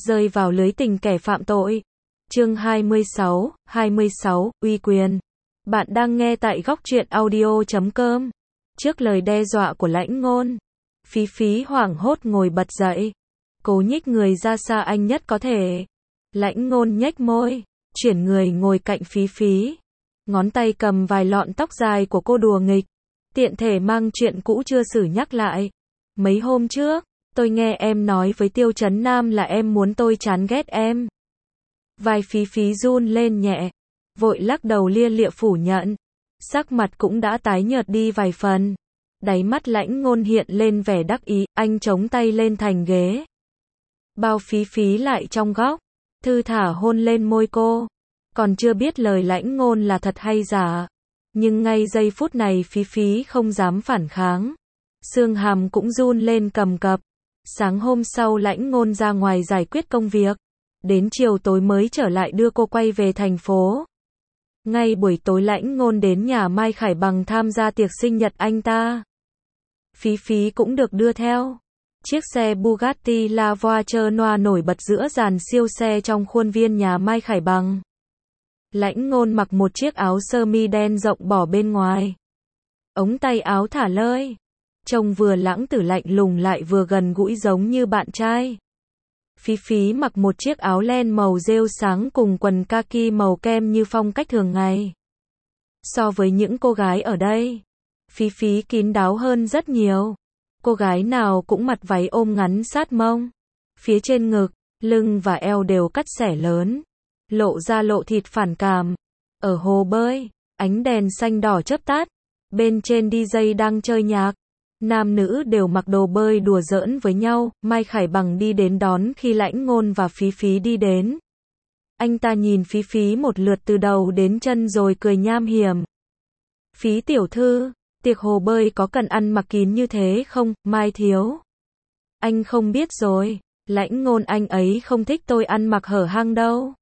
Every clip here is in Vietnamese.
Rơi vào lưới tình kẻ phạm tội. Chương 26, uy quyền. Bạn đang nghe tại góc truyện audio.com. Trước lời đe dọa của Lãnh Ngôn, Phí Phí hoảng hốt ngồi bật dậy, cố nhích người ra xa anh nhất có thể. Lãnh Ngôn nhếch môi, chuyển người ngồi cạnh Phí Phí, ngón tay cầm vài lọn tóc dài của cô đùa nghịch, tiện thể mang chuyện cũ chưa xử nhắc lại. Mấy hôm trước, tôi nghe em nói với Tiêu Chấn Nam là em muốn tôi chán ghét em. Vai Phí Phí run lên nhẹ, vội lắc đầu lia lịa phủ nhận. Sắc mặt cũng đã tái nhợt đi vài phần. Đáy mắt Lãnh Ngôn hiện lên vẻ đắc ý, anh chống tay lên thành ghế. Bao Phí Phí lại trong góc, thư thả hôn lên môi cô. Còn chưa biết lời Lãnh Ngôn là thật hay giả. Nhưng ngay giây phút này Phí Phí không dám phản kháng. Xương hàm cũng run lên cầm cập. Sáng hôm sau Lãnh Ngôn ra ngoài giải quyết công việc. Đến chiều tối mới trở lại đưa cô quay về thành phố. Ngay buổi tối Lãnh Ngôn đến nhà Mai Khải Bằng tham gia tiệc sinh nhật anh ta. Phí Phí cũng được đưa theo. Chiếc xe Bugatti La Voiture Noire nổi bật giữa dàn siêu xe trong khuôn viên nhà Mai Khải Bằng. Lãnh Ngôn mặc một chiếc áo sơ mi đen rộng bỏ bên ngoài. Ống tay áo thả lơi. Trông vừa lãng tử lạnh lùng lại vừa gần gũi giống như bạn trai. Phí Phí mặc một chiếc áo len màu rêu sáng cùng quần kaki màu kem như phong cách thường ngày. So với những cô gái ở đây, Phí Phí kín đáo hơn rất nhiều. Cô gái nào cũng mặc váy ôm ngắn sát mông. Phía trên ngực, lưng và eo đều cắt xẻ lớn. Lộ ra lộ thịt phản cảm. Ở hồ bơi, ánh đèn xanh đỏ chớp tắt. Bên trên DJ đang chơi nhạc. Nam nữ đều mặc đồ bơi đùa giỡn với nhau. Mai Khải Bằng đi đến đón khi Lãnh Ngôn và Phí Phí đi đến. Anh ta nhìn Phí Phí một lượt từ đầu đến chân rồi cười nham hiểm. Phí tiểu thư, tiệc hồ bơi có cần ăn mặc kín như thế không, Mai thiếu? Anh không biết rồi, Lãnh Ngôn anh ấy không thích tôi ăn mặc hở hang đâu.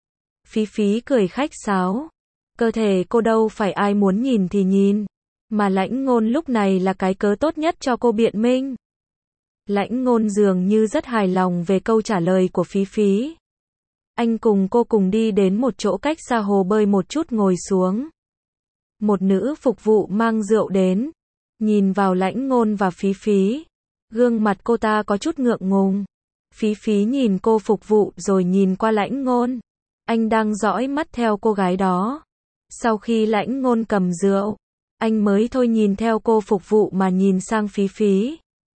Phí Phí cười khách sáo. Cơ thể cô đâu phải ai muốn nhìn thì nhìn. Mà Lãnh Ngôn lúc này là cái cớ tốt nhất cho cô biện minh. Lãnh Ngôn dường như rất hài lòng về câu trả lời của Phí Phí. Anh cùng cô cùng đi đến một chỗ cách xa hồ bơi một chút ngồi xuống. Một nữ phục vụ mang rượu đến. Nhìn vào Lãnh Ngôn và Phí Phí. Gương mặt cô ta có chút ngượng ngùng. Phí Phí nhìn cô phục vụ rồi nhìn qua Lãnh Ngôn. Anh đang dõi mắt theo cô gái đó. Sau khi Lãnh Ngôn cầm rượu, anh mới thôi nhìn theo cô phục vụ mà nhìn sang Phí Phí.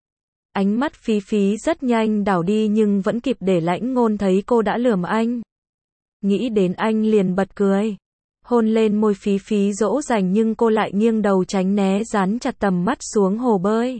Ánh mắt Phí Phí rất nhanh đảo đi nhưng vẫn kịp để Lãnh Ngôn thấy cô đã lườm anh. Nghĩ đến anh liền bật cười. Hôn lên môi Phí Phí dỗ dành nhưng cô lại nghiêng đầu tránh né dán chặt tầm mắt xuống hồ bơi.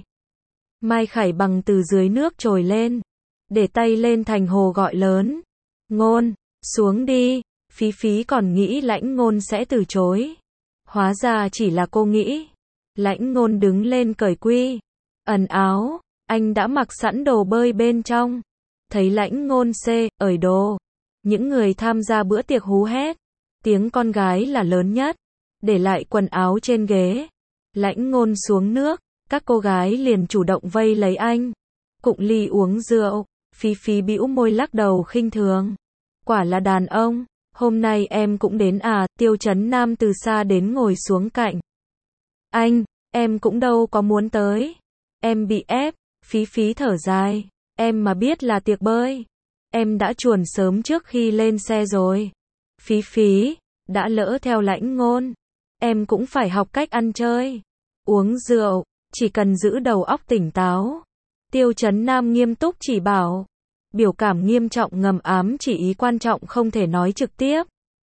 Mai Khải Bằng từ dưới nước trồi lên. Để tay lên thành hồ gọi lớn. Ngôn, xuống đi. Phí Phí còn nghĩ Lãnh Ngôn sẽ từ chối. Hóa ra chỉ là cô nghĩ. Lãnh Ngôn đứng lên cởi quy. Ẩn áo. Anh đã mặc sẵn đồ bơi bên trong. Thấy Lãnh Ngôn ởi đồ. Những người tham gia bữa tiệc hú hét. Tiếng con gái là lớn nhất. Để lại quần áo trên ghế. Lãnh Ngôn xuống nước. Các cô gái liền chủ động vây lấy anh. Cụng ly uống rượu. Phí Phí bĩu môi lắc đầu khinh thường. Quả là đàn ông. Hôm nay em cũng đến à? Tiêu Chấn Nam từ xa đến ngồi xuống cạnh. Anh, em cũng đâu có muốn tới. Em bị ép. Phí Phí thở dài. Em mà biết là tiệc bơi. Em đã chuồn sớm trước khi lên xe rồi. Phí Phí, đã lỡ theo Lãnh Ngôn. Em cũng phải học cách ăn chơi. Uống rượu, chỉ cần giữ đầu óc tỉnh táo. Tiêu Chấn Nam nghiêm túc chỉ bảo. Biểu cảm nghiêm trọng ngầm ám chỉ ý quan trọng không thể nói trực tiếp.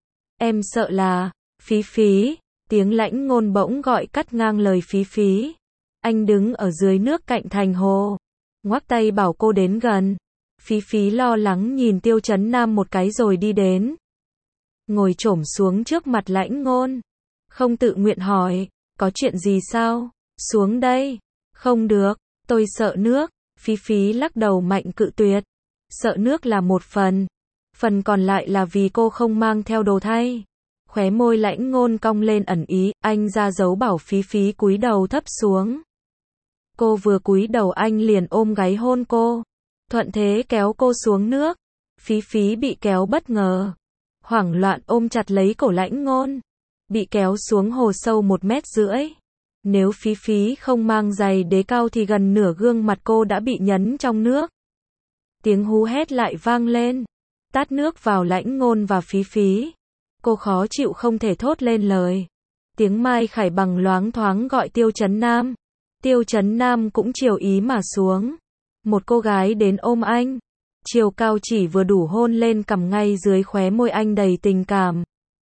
Em sợ là, Phí Phí, tiếng Lãnh Ngôn bỗng gọi cắt ngang lời Phí Phí. Anh đứng ở dưới nước cạnh thành hồ, ngoắc tay bảo cô đến gần. Phí Phí lo lắng nhìn Tiêu Chấn Nam một cái rồi đi đến. Ngồi chổm xuống trước mặt Lãnh Ngôn. Không tự nguyện hỏi, có chuyện gì sao? Xuống đây. Không được, tôi sợ nước. Phí Phí lắc đầu mạnh cự tuyệt. Sợ nước là một phần. Phần còn lại là vì cô không mang theo đồ thay. Khóe môi Lãnh Ngôn cong lên ẩn ý, anh ra dấu bảo Phí Phí cúi đầu thấp xuống. Cô vừa cúi đầu anh liền ôm gáy hôn cô. Thuận thế kéo cô xuống nước. Phí Phí bị kéo bất ngờ, hoảng loạn ôm chặt lấy cổ Lãnh Ngôn, bị kéo xuống hồ sâu 1,5 mét. Nếu Phí Phí không mang giày đế cao thì gần nửa gương mặt cô đã bị nhấn trong nước. Tiếng hú hét lại vang lên, tát nước vào Lãnh Ngôn và Phí Phí. Cô khó chịu không thể thốt lên lời. Tiếng Mai Khải Bằng loáng thoáng gọi Tiêu Chấn Nam. Tiêu Chấn Nam cũng chiều ý mà xuống. Một cô gái đến ôm anh. Chiều cao chỉ vừa đủ hôn lên cằm ngay dưới khóe môi anh đầy tình cảm.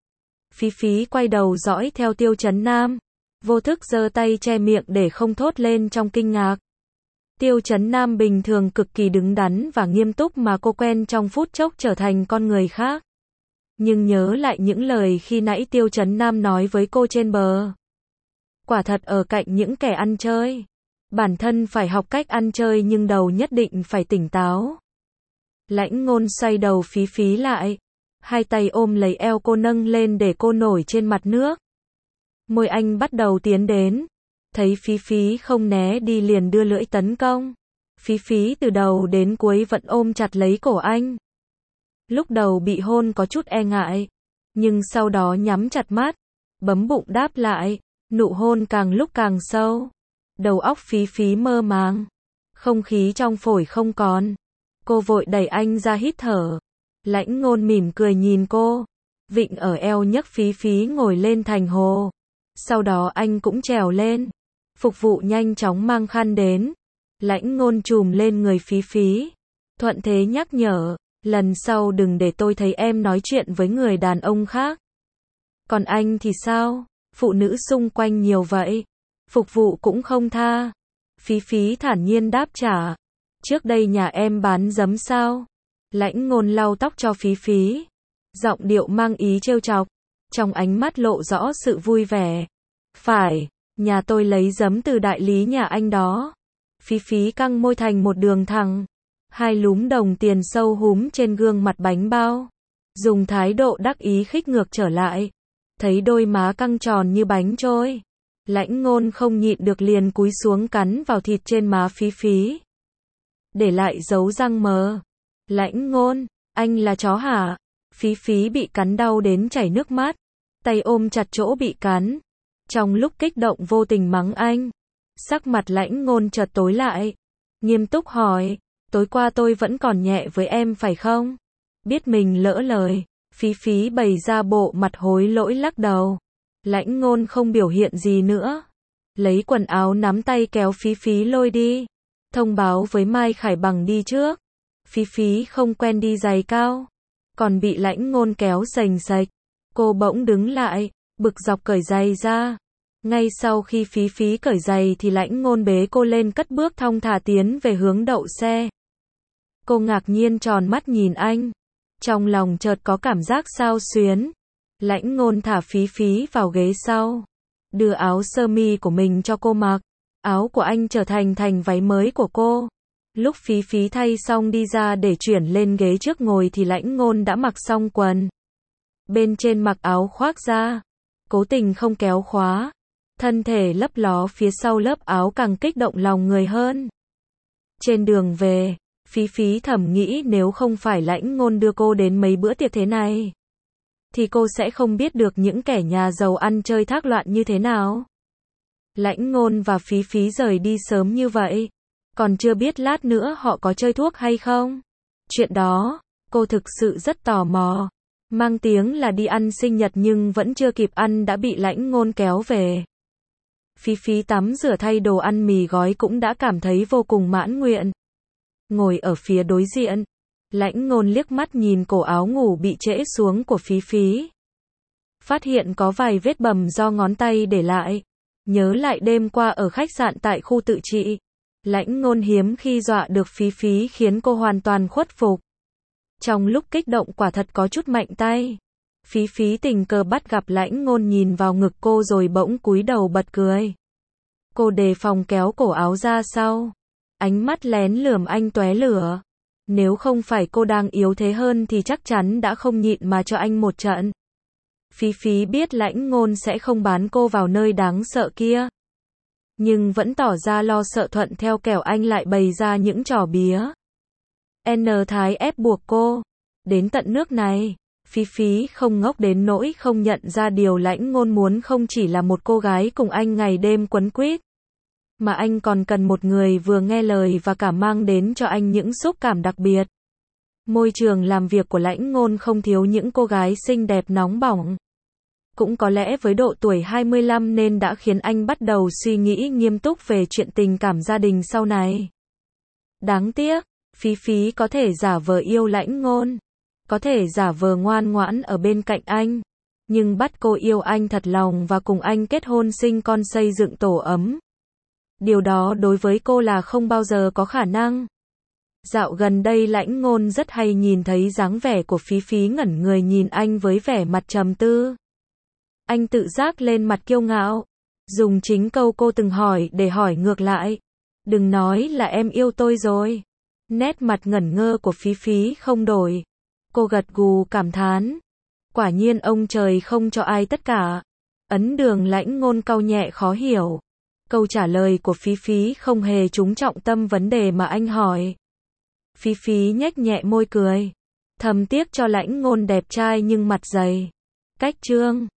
Phí Phí quay đầu dõi theo Tiêu Chấn Nam. Vô thức giơ tay che miệng để không thốt lên trong kinh ngạc. Tiêu Chấn Nam bình thường cực kỳ đứng đắn và nghiêm túc mà cô quen trong phút chốc trở thành con người khác. Nhưng nhớ lại những lời khi nãy Tiêu Chấn Nam nói với cô trên bờ. Quả thật ở cạnh những kẻ ăn chơi. Bản thân phải học cách ăn chơi nhưng đầu nhất định phải tỉnh táo. Lãnh Ngôn xoay đầu Phí Phí lại. Hai tay ôm lấy eo cô nâng lên để cô nổi trên mặt nước. Môi anh bắt đầu tiến đến. Thấy Phí Phí không né đi liền đưa lưỡi tấn công. Phí Phí từ đầu đến cuối vẫn ôm chặt lấy cổ anh. Lúc đầu bị hôn có chút e ngại. Nhưng sau đó nhắm chặt mắt. Bấm bụng đáp lại. Nụ hôn càng lúc càng sâu. Đầu óc Phí Phí mơ màng. Không khí trong phổi không còn. Cô vội đẩy anh ra hít thở. Lãnh Ngôn mỉm cười nhìn cô. Vịn ở eo nhấc Phí Phí ngồi lên thành hồ. Sau đó anh cũng trèo lên. Phục vụ nhanh chóng mang khăn đến. Lãnh Ngôn chùm lên người Phí Phí. Thuận thế nhắc nhở. Lần sau đừng để tôi thấy em nói chuyện với người đàn ông khác. Còn anh thì sao? Phụ nữ xung quanh nhiều vậy. Phục vụ cũng không tha. Phí Phí thản nhiên đáp trả. Trước đây nhà em bán giấm sao? Lãnh Ngôn lau tóc cho Phí Phí. Giọng điệu mang ý trêu chọc. Trong ánh mắt lộ rõ sự vui vẻ. Phải, nhà tôi lấy giấm từ đại lý nhà anh đó. Phí Phí căng môi thành một đường thẳng. Hai lúm đồng tiền sâu húm trên gương mặt bánh bao. Dùng thái độ đắc ý khích ngược trở lại. Thấy đôi má căng tròn như bánh trôi. Lãnh Ngôn không nhịn được liền cúi xuống cắn vào thịt trên má Phí Phí. Để lại dấu răng mờ. Lãnh Ngôn, anh là chó hả? Phí Phí bị cắn đau đến chảy nước mắt. Tay ôm chặt chỗ bị cắn. Trong lúc kích động vô tình mắng anh. Sắc mặt Lãnh Ngôn chợt tối lại. Nghiêm túc hỏi. Tối qua tôi vẫn còn nhẹ với em phải không? Biết mình lỡ lời. Phí Phí bày ra bộ mặt hối lỗi lắc đầu. Lãnh Ngôn không biểu hiện gì nữa. Lấy quần áo nắm tay kéo Phí Phí lôi đi. Thông báo với Mai Khải Bằng đi trước. Phí Phí không quen đi giày cao. Còn bị Lãnh Ngôn kéo sành sạch. Cô bỗng đứng lại, bực dọc cởi giày ra. Ngay sau khi Phí Phí cởi giày thì Lãnh Ngôn bế cô lên cất bước thong thả tiến về hướng đậu xe. Cô ngạc nhiên tròn mắt nhìn anh. Trong lòng chợt có cảm giác xao xuyến. Lãnh Ngôn thả Phí Phí vào ghế sau. Đưa áo sơ mi của mình cho cô mặc. Áo của anh trở thành váy mới của cô. Lúc Phí Phí thay xong đi ra để chuyển lên ghế trước ngồi thì Lãnh Ngôn đã mặc xong quần. Bên trên mặc áo khoác ra. Cố tình không kéo khóa. Thân thể lấp ló phía sau lớp áo càng kích động lòng người hơn. Trên đường về, Phí Phí thầm nghĩ nếu không phải Lãnh Ngôn đưa cô đến mấy bữa tiệc thế này, thì cô sẽ không biết được những kẻ nhà giàu ăn chơi thác loạn như thế nào. Lãnh Ngôn và Phí Phí rời đi sớm như vậy. Còn chưa biết lát nữa họ có chơi thuốc hay không. Chuyện đó, cô thực sự rất tò mò. Mang tiếng là đi ăn sinh nhật nhưng vẫn chưa kịp ăn đã bị Lãnh Ngôn kéo về. Phí Phí tắm rửa thay đồ ăn mì gói cũng đã cảm thấy vô cùng mãn nguyện. Ngồi ở phía đối diện, Lãnh Ngôn liếc mắt nhìn cổ áo ngủ bị trễ xuống của Phí Phí. Phát hiện có vài vết bầm do ngón tay để lại. Nhớ lại đêm qua ở khách sạn tại khu tự trị. Lãnh Ngôn hiếm khi dọa được Phí Phí khiến cô hoàn toàn khuất phục. Trong lúc kích động quả thật có chút mạnh tay. Phí Phí tình cờ bắt gặp Lãnh Ngôn nhìn vào ngực cô rồi bỗng cúi đầu bật cười. Cô đề phòng kéo cổ áo ra sau. Ánh mắt lén lườm anh tóe lửa. Nếu không phải cô đang yếu thế hơn thì chắc chắn đã không nhịn mà cho anh một trận. Phí Phí biết Lãnh Ngôn sẽ không bán cô vào nơi đáng sợ kia. Nhưng vẫn tỏ ra lo sợ thuận theo kẻo anh lại bày ra những trò bía. Thái ép buộc cô. Đến tận nước này, Phí Phí không ngốc đến nỗi không nhận ra điều Lãnh Ngôn muốn không chỉ là một cô gái cùng anh ngày đêm quấn quýt, mà anh còn cần một người vừa nghe lời và cả mang đến cho anh những xúc cảm đặc biệt. Môi trường làm việc của Lãnh Ngôn không thiếu những cô gái xinh đẹp nóng bỏng. Cũng có lẽ với độ tuổi 25 nên đã khiến anh bắt đầu suy nghĩ nghiêm túc về chuyện tình cảm gia đình sau này. Đáng tiếc, Phí Phí có thể giả vờ yêu Lãnh Ngôn, có thể giả vờ ngoan ngoãn ở bên cạnh anh, nhưng bắt cô yêu anh thật lòng và cùng anh kết hôn sinh con xây dựng tổ ấm. Điều đó đối với cô là không bao giờ có khả năng. Dạo gần đây Lãnh Ngôn rất hay nhìn thấy dáng vẻ của Phí Phí ngẩn người nhìn anh với vẻ mặt trầm tư. Anh tự giác lên mặt kiêu ngạo, dùng chính câu cô từng hỏi để hỏi ngược lại. Đừng nói là em yêu tôi rồi. Nét mặt ngẩn ngơ của Phí Phí không đổi. Cô gật gù cảm thán. Quả nhiên ông trời không cho ai tất cả. Ấn Đường Lãnh Ngôn cau nhẹ khó hiểu. Câu trả lời của Phí Phí không hề trúng trọng tâm vấn đề mà anh hỏi. Phí Phí nhếch nhẹ môi cười. Thầm tiếc cho Lãnh Ngôn đẹp trai nhưng mặt dày. Cách chương